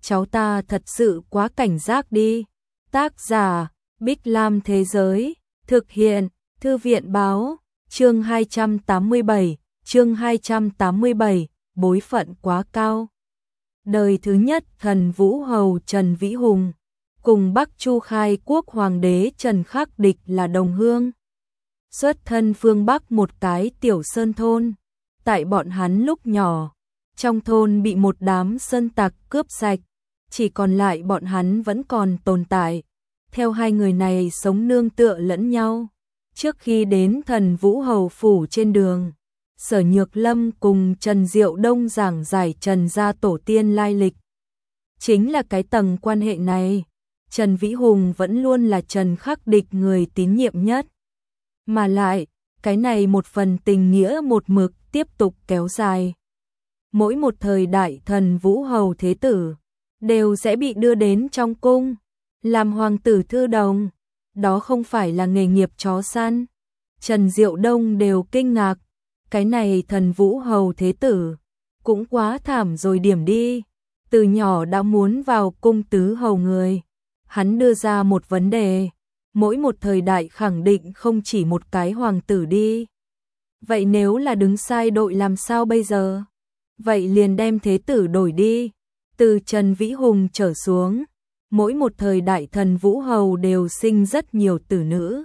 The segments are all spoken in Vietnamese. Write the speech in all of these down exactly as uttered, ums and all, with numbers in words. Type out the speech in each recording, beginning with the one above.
cháu ta thật sự quá cảnh giác đi. Tác giả, Bích Lam Thế Giới, thực hiện, Thư viện Báo, chương hai trăm tám mươi bảy, chương hai trăm tám mươi bảy, bối phận quá cao. Đời thứ nhất thần Vũ Hầu Trần Vĩ Hùng, cùng Bắc Chu khai quốc hoàng đế Trần Khắc Địch là đồng hương. Xuất thân phương Bắc một cái tiểu sơn thôn, tại bọn hắn lúc nhỏ, trong thôn bị một đám sơn tặc cướp sạch, chỉ còn lại bọn hắn vẫn còn tồn tại. Theo hai người này sống nương tựa lẫn nhau. Trước khi đến thần Vũ Hầu phủ trên đường, Sở Nhược Lâm cùng Trần Diệu Đông giảng giải Trần gia tổ tiên lai lịch. Chính là cái tầng quan hệ này, Trần Vĩ Hùng vẫn luôn là Trần Khắc Địch người tín nhiệm nhất. Mà lại, cái này một phần tình nghĩa một mực tiếp tục kéo dài. Mỗi một thời đại thần Vũ Hầu thế tử đều sẽ bị đưa đến trong cung làm hoàng tử thư đồng. Đó không phải là nghề nghiệp chó săn. Trần Diệu Đông đều kinh ngạc, cái này thần Vũ Hầu thế tử cũng quá thảm rồi điểm đi, từ nhỏ đã muốn vào cung tứ hầu người. Hắn đưa ra một vấn đề, mỗi một thời đại khẳng định không chỉ một cái hoàng tử đi. Vậy nếu là đứng sai đội làm sao bây giờ? Vậy liền đem thế tử đổi đi. Từ Trần Vĩ Hùng trở xuống, mỗi một thời đại thần Vũ Hầu đều sinh rất nhiều tử nữ.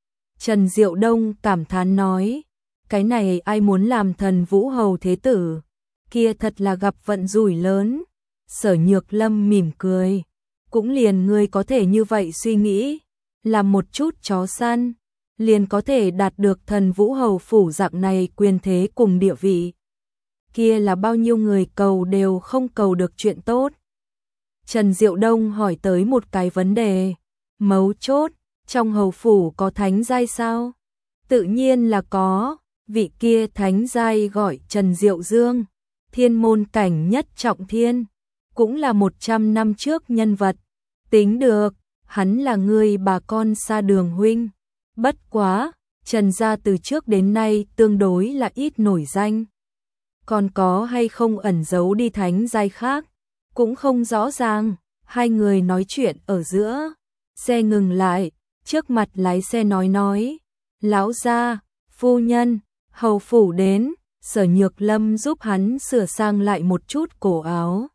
Trần Diệu Đông cảm thán nói, cái này ai muốn làm thần Vũ Hầu thế tử, kia thật là gặp vận rủi lớn. Sở Nhược Lâm mỉm cười, cũng liền ngươi có thể như vậy suy nghĩ, làm một chút chó săn, liền có thể đạt được thần Vũ Hầu phủ dạng này quyền thế cùng địa vị. Kia là bao nhiêu người cầu đều không cầu được chuyện tốt. Trần Diệu Đông hỏi tới một cái vấn đề, mấu chốt, trong hầu phủ có thánh giai sao? Tự nhiên là có, vị kia thánh giai gọi Trần Diệu Dương, thiên môn cảnh nhất trọng thiên, cũng là một trăm năm trước nhân vật. Tính được, hắn là người bà con xa đường huynh. Bất quá, Trần gia từ trước đến nay tương đối là ít nổi danh. Còn có hay không ẩn giấu đi thánh giai khác, cũng không rõ ràng. Hai người nói chuyện ở giữa, xe ngừng lại, trước mặt lái xe nói nói, lão gia, phu nhân, hầu phủ đến. Sở Nhược Lâm giúp hắn sửa sang lại một chút cổ áo.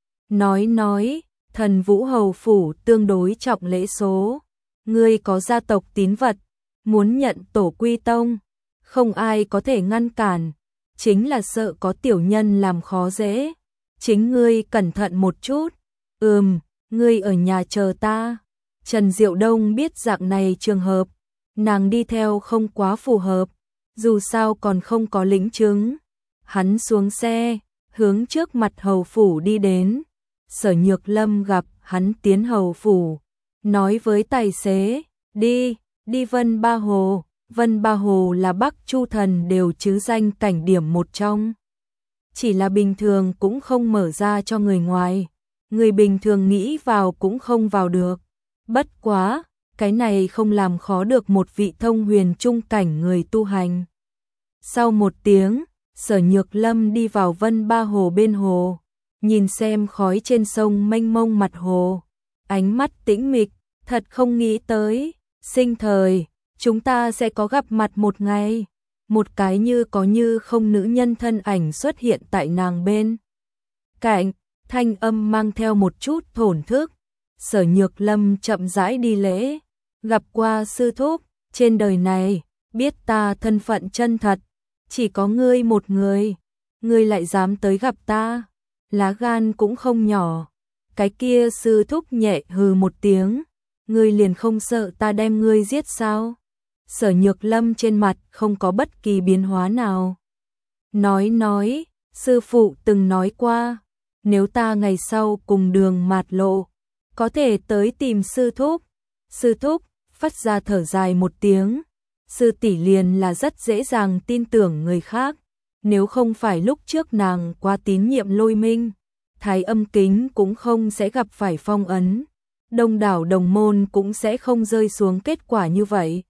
Nói nói, thần Vũ Hầu phủ tương đối trọng lễ số, ngươi có gia tộc tín vật, muốn nhận tổ quy tông, không ai có thể ngăn cản, chính là sợ có tiểu nhân làm khó dễ. Chính ngươi cẩn thận một chút. Ừm, ngươi ở nhà chờ ta. Trần Diệu Đông biết dạng này trường hợp, nàng đi theo không quá phù hợp, dù sao còn không có lĩnh chứng. Hắn xuống xe, hướng trước mặt hầu phủ đi đến. Sở Nhược Lâm gặp hắn tiến hầu phủ, nói với tài xế, đi, đi Vân Ba Hồ. Vân Ba Hồ là Bắc Chu thần đều chứ danh cảnh điểm một trong. Chỉ là bình thường cũng không mở ra cho người ngoài, người bình thường nghĩ vào cũng không vào được. Bất quá, cái này không làm khó được một vị thông huyền trung cảnh người tu hành. Sau một tiếng, Sở Nhược Lâm đi vào Vân Ba Hồ bên hồ, nhìn xem khói trên sông mênh mông mặt hồ, ánh mắt tĩnh mịch, thật không nghĩ tới, sinh thời, chúng ta sẽ có gặp mặt một ngày. Một cái như có như không nữ nhân thân ảnh xuất hiện tại nàng bên cạnh, thanh âm mang theo một chút thổn thức. Sở Nhược Lâm chậm rãi đi lễ, gặp qua sư thúc, trên đời này, biết ta thân phận chân thật, chỉ có ngươi một người, ngươi lại dám tới gặp ta, lá gan cũng không nhỏ. Cái kia sư thúc nhẹ hừ một tiếng, ngươi liền không sợ ta đem ngươi giết sao? Sở Nhược Lâm trên mặt không có bất kỳ biến hóa nào. Nói nói, sư phụ từng nói qua, nếu ta ngày sau cùng đường mạt lộ, có thể tới tìm sư thúc. Sư thúc, phát ra thở dài một tiếng. Sư tỷ liền là rất dễ dàng tin tưởng người khác. Nếu không phải lúc trước nàng quá tín nhiệm Lôi Minh, Thái Âm Kính cũng không sẽ gặp phải phong ấn. Đông đảo đồng môn cũng sẽ không rơi xuống kết quả như vậy.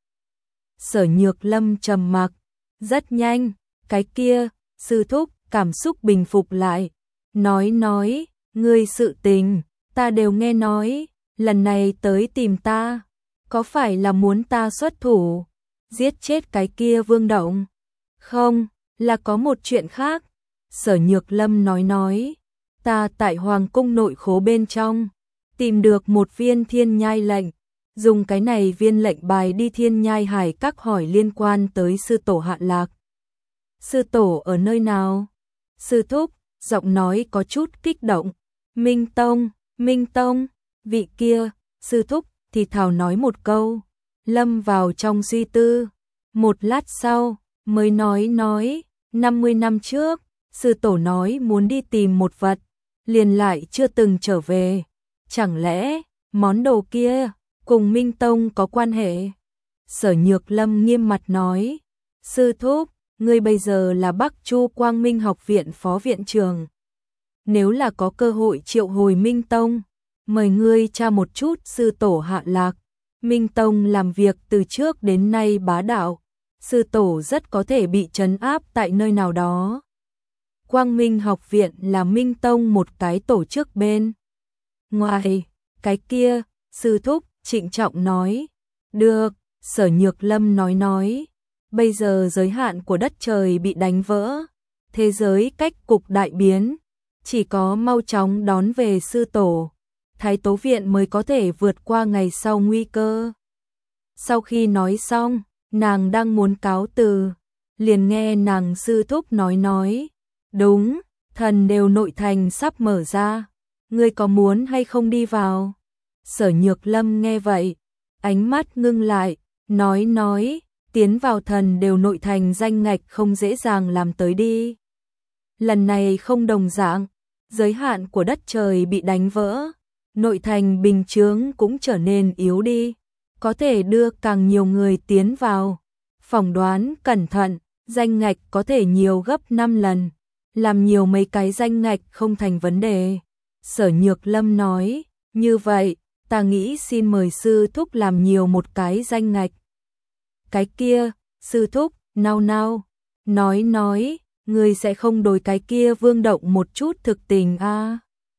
Sở Nhược Lâm trầm mặc, rất nhanh, cái kia, sư thúc, cảm xúc bình phục lại. Nói nói, Ngươi sự tình, ta đều nghe nói, lần này tới tìm ta, có phải là muốn ta xuất thủ, giết chết cái kia Vương Động? Không, là có một chuyện khác. Sở Nhược Lâm nói nói, ta tại Hoàng cung nội khố bên trong, tìm được một viên thiên nhai lệnh, dùng cái này viên lệnh bài đi thiên nhai hải các hỏi liên quan tới sư tổ Hạ Lạc. Sư tổ ở nơi nào? Sư thúc, giọng nói có chút kích động. Minh Tông, Minh Tông, vị kia, sư thúc thì thào nói một câu, lâm vào trong suy tư. Một lát sau, mới nói nói, năm mươi năm trước, sư tổ nói muốn đi tìm một vật, liền lại chưa từng trở về. Chẳng lẽ, món đồ kia, cùng Minh Tông có quan hệ? Sở Nhược Lâm nghiêm mặt nói, sư thúc, ngươi bây giờ là Bắc Chu Quang Minh học viện phó viện trưởng. Nếu là có cơ hội triệu hồi Minh Tông, mời ngươi tra một chút sư tổ Hạ Lạc. Minh Tông làm việc từ trước đến nay bá đạo, sư tổ rất có thể bị trấn áp tại nơi nào đó. Quang Minh học viện là Minh Tông một cái tổ chức bên ngoài, cái kia, sư thúc trịnh trọng nói. Được, Sở Nhược Lâm nói nói, bây giờ giới hạn của đất trời bị đánh vỡ, thế giới cách cục đại biến, chỉ có mau chóng đón về sư tổ, Thái Tố Viện mới có thể vượt qua ngày sau nguy cơ. Sau khi nói xong, nàng đang muốn cáo từ, liền nghe nàng sư thúc nói nói, đúng, thần đều nội thành sắp mở ra, ngươi có muốn hay không đi vào? Sở Nhược Lâm nghe vậy, ánh mắt ngưng lại, nói nói, tiến vào thần đều nội thành danh ngạch không dễ dàng làm tới đi. Lần này không đồng dạng, giới hạn của đất trời bị đánh vỡ, nội thành bình chướng cũng trở nên yếu đi, có thể đưa càng nhiều người tiến vào. Phỏng đoán cẩn thận, danh ngạch có thể nhiều gấp năm lần, làm nhiều mấy cái danh ngạch không thành vấn đề. Sở Nhược Lâm nói, như vậy, ta nghĩ xin mời sư thúc làm nhiều một cái danh ngạch. Cái kia, sư thúc, nao nao, nói nói, người sẽ không đổi cái kia Vương Động một chút thực tình a? À?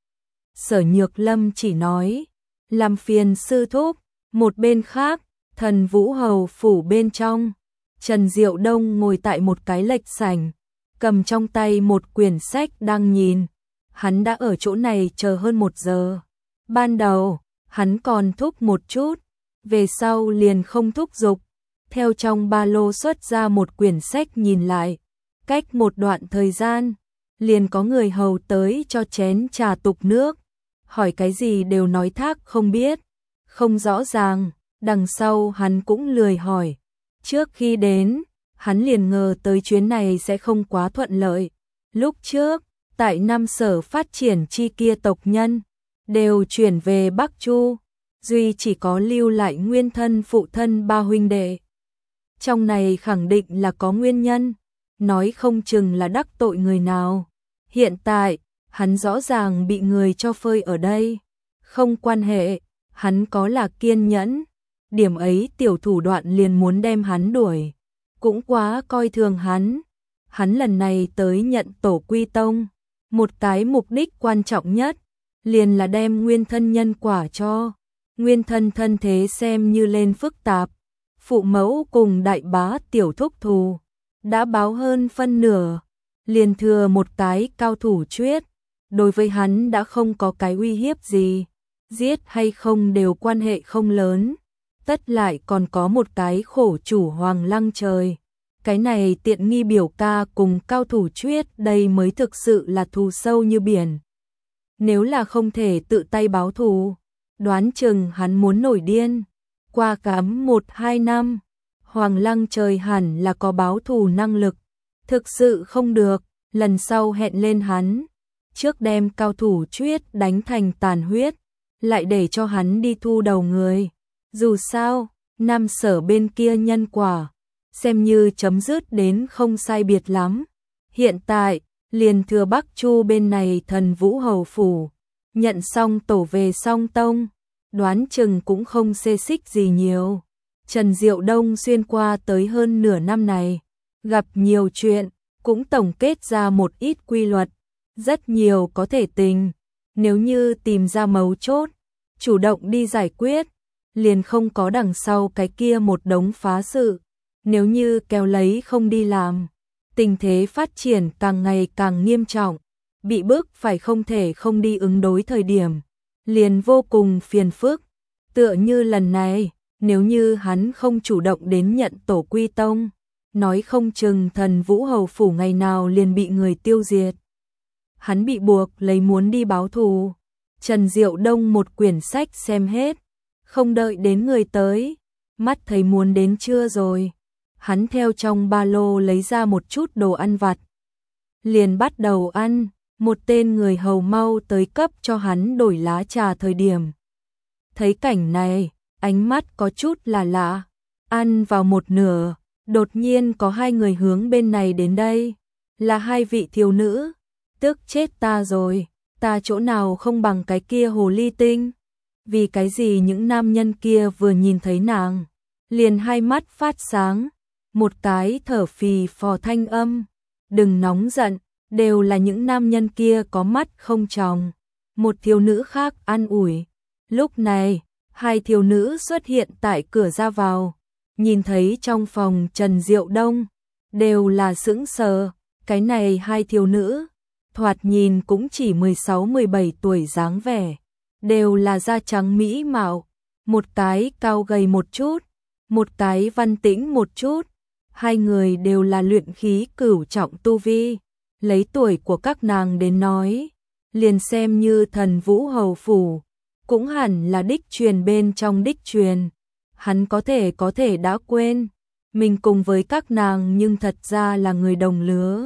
Sở Nhược Lâm chỉ nói, làm phiền sư thúc. Một bên khác, Thần Vũ Hầu phủ bên trong, Trần Diệu Đông ngồi tại một cái lệch sảnh, cầm trong tay một quyển sách đang nhìn. Hắn đã ở chỗ này chờ hơn một giờ. Ban đầu, hắn còn thúc một chút, về sau liền không thúc giục. Theo trong ba lô xuất ra một quyển sách nhìn lại. Cách một đoạn thời gian, liền có người hầu tới cho chén trà tục nước. Hỏi cái gì đều nói thác không biết, không rõ ràng. Đằng sau hắn cũng lười hỏi. Trước khi đến, hắn liền ngờ tới chuyến này sẽ không quá thuận lợi. Lúc trước, tại Nam Sở phát triển chi kia tộc nhân, đều chuyển về Bắc Chu, duy chỉ có lưu lại nguyên thân phụ thân ba huynh đệ. Trong này khẳng định là có nguyên nhân, nói không chừng là đắc tội người nào. Hiện tại, hắn rõ ràng bị người cho phơi ở đây. Không quan hệ, hắn có là kiên nhẫn. Điểm ấy tiểu thủ đoạn liền muốn đem hắn đuổi. Cũng quá coi thường hắn. Hắn lần này tới nhận tổ quy tông. Một cái mục đích quan trọng nhất, liền là đem nguyên thân nhân quả cho. Nguyên thân thân thế xem như lên phức tạp. Phụ mẫu cùng đại bá tiểu thúc thù, đã báo hơn phân nửa. Liền thừa một cái cao thủ chuyết. Đối với hắn đã không có cái uy hiếp gì. Giết hay không đều quan hệ không lớn. Tất lại còn có một cái khổ chủ Hoàng Lăng Trời. Cái này tiện nghi biểu ca cùng cao thủ chuyết đây mới thực sự là thù sâu như biển. Nếu là không thể tự tay báo thù, đoán chừng hắn muốn nổi điên. Qua cám một hai năm, Hoàng Lăng Trời hẳn là có báo thù năng lực. Thực sự không được, lần sau hẹn lên hắn. Trước đem cao thủ chuyết đánh thành tàn huyết, lại để cho hắn đi thu đầu người. Dù sao, Nam Sở bên kia nhân quả, xem như chấm dứt đến không sai biệt lắm. Hiện tại, liền thừa Bắc Chu bên này Thần Vũ Hầu phủ, nhận xong tổ về song tông, đoán chừng cũng không xê xích gì nhiều. Trần Diệu Đông xuyên qua tới hơn nửa năm này, gặp nhiều chuyện, cũng tổng kết ra một ít quy luật, rất nhiều có thể tình. nếu như tìm ra mấu chốt, chủ động đi giải quyết, liền không có đằng sau cái kia một đống phá sự, nếu như kéo lấy không đi làm, tình thế phát triển càng ngày càng nghiêm trọng, bị bức phải không thể không đi ứng đối thời điểm, liền vô cùng phiền phức, tựa như lần này, nếu như hắn không chủ động đến nhận tổ quy tông, nói không chừng Thần Vũ Hầu phủ ngày nào liền bị người tiêu diệt. Hắn bị buộc lấy muốn đi báo thù. Trần Diệu Đông một quyển sách xem hết, không đợi đến người tới, mắt thấy muốn đến trưa rồi. Hắn theo trong ba lô lấy ra một chút đồ ăn vặt, liền bắt đầu ăn. Một tên người hầu mau tới cấp cho hắn đổi lá trà thời điểm. Thấy cảnh này, ánh mắt có chút là lạ, ăn vào một nửa, đột nhiên có hai người hướng bên này đến đây, là hai vị thiếu nữ, tức chết ta rồi, ta chỗ nào không bằng cái kia hồ ly tinh, vì cái gì những nam nhân kia vừa nhìn thấy nàng, liền hai mắt phát sáng, một cái thở phì phò thanh âm, đừng nóng giận, đều là những nam nhân kia có mắt không tròng, một thiếu nữ khác an ủi, lúc này, hai thiếu nữ xuất hiện tại cửa ra vào, nhìn thấy trong phòng Trần Diệu Đông, đều là sững sờ, cái này hai thiếu nữ, thoạt nhìn cũng chỉ mười sáu mười bảy tuổi dáng vẻ, đều là da trắng mỹ mạo, một cái cao gầy một chút, một cái văn tĩnh một chút, hai người đều là luyện khí cửu trọng tu vi, lấy tuổi của các nàng đến nói, liền xem như Thần Vũ Hầu phủ, cũng hẳn là đích truyền bên trong đích truyền. Hắn có thể có thể đã quên, mình cùng với các nàng nhưng thật ra là người đồng lứa.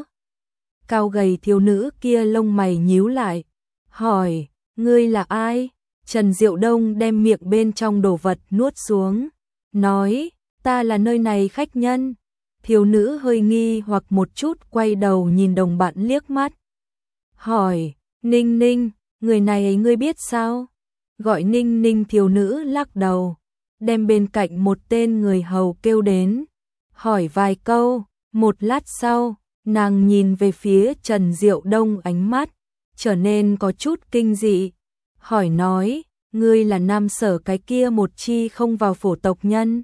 Cao gầy thiếu nữ kia lông mày nhíu lại, hỏi, ngươi là ai? Trần Diệu Đông đem miệng bên trong đồ vật nuốt xuống, nói, ta là nơi này khách nhân. Thiếu nữ hơi nghi hoặc một chút quay đầu nhìn đồng bạn liếc mắt. Hỏi, Ninh Ninh, người này ngươi biết sao? Gọi Ninh Ninh thiếu nữ lắc đầu, đem bên cạnh một tên người hầu kêu đến. Hỏi vài câu, một lát sau, nàng nhìn về phía Trần Diệu Đông ánh mắt, trở nên có chút kinh dị. Hỏi nói, ngươi là Nam Sở cái kia một chi không vào phổ tộc nhân.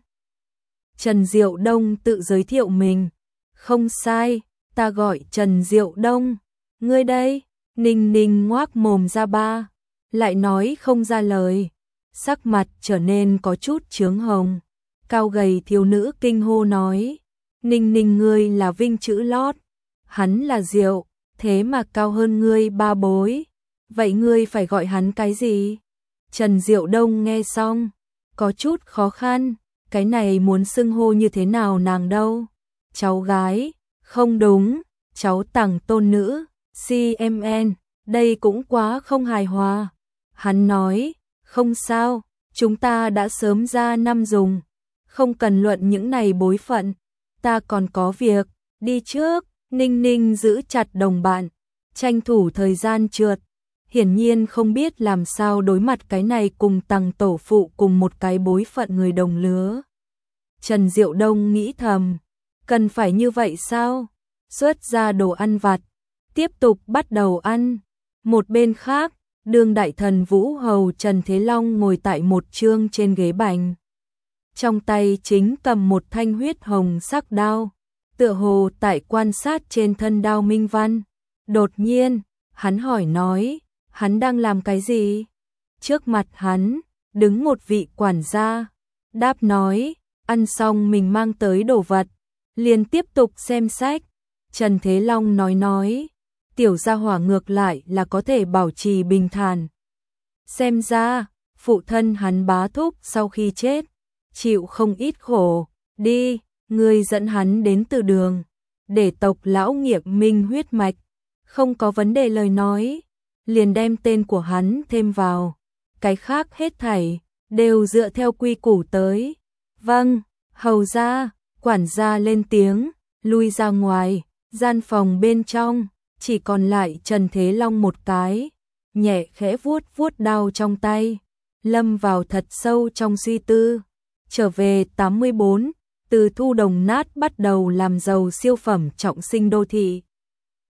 Trần Diệu Đông tự giới thiệu mình. Không sai, ta gọi Trần Diệu Đông. Ngươi đây, Ninh Ninh ngoác mồm ra ba, lại nói không ra lời. Sắc mặt trở nên có chút chướng hồng. Cao gầy thiếu nữ kinh hô nói, Ninh Ninh ngươi là Vinh chữ lót, hắn là Diệu, thế mà cao hơn ngươi ba bối. Vậy ngươi phải gọi hắn cái gì? Trần Diệu Đông nghe xong, có chút khó khăn. Cái này muốn xưng hô như thế nào nàng đâu? Cháu gái, không đúng, cháu tằng tôn nữ, xê em en, đây cũng quá không hài hòa. Hắn nói, không sao, chúng ta đã sớm ra năm dùng, không cần luận những này bối phận, ta còn có việc, đi trước. Ninh Ninh giữ chặt đồng bạn, tranh thủ thời gian trượt, hiển nhiên không biết làm sao đối mặt cái này cùng tằng tổ phụ cùng một cái bối phận người đồng lứa. Trần Diệu Đông nghĩ thầm, cần phải như vậy sao? Xuất ra đồ ăn vặt, tiếp tục bắt đầu ăn. Một bên khác, đương đại thần Vũ Hầu Trần Thế Long ngồi tại một chương trên ghế bành. Trong tay chính cầm một thanh huyết hồng sắc đao, tựa hồ tại quan sát trên thân đao minh văn. Đột nhiên, hắn hỏi nói, hắn đang làm cái gì? Trước mặt hắn, đứng một vị quản gia, đáp nói, ăn xong mình mang tới đồ vật, liền tiếp tục xem sách. Trần Thế Long nói nói, tiểu gia hỏa ngược lại là có thể bảo trì bình thản. Xem ra, phụ thân hắn bá thúc sau khi chết, chịu không ít khổ, đi, ngươi dẫn hắn đến từ đường, để tộc lão nghiệm minh huyết mạch, không có vấn đề lời nói, liền đem tên của hắn thêm vào, cái khác hết thảy, đều dựa theo quy củ tới. Vâng, hầu gia, quản gia lên tiếng, lui ra ngoài, gian phòng bên trong, chỉ còn lại Trần Thế Long một cái, nhẹ khẽ vuốt vuốt đao trong tay, lâm vào thật sâu trong suy tư. Trở về tám mươi bốn, từ thu đồng nát bắt đầu làm giàu siêu phẩm trọng sinh đô thị.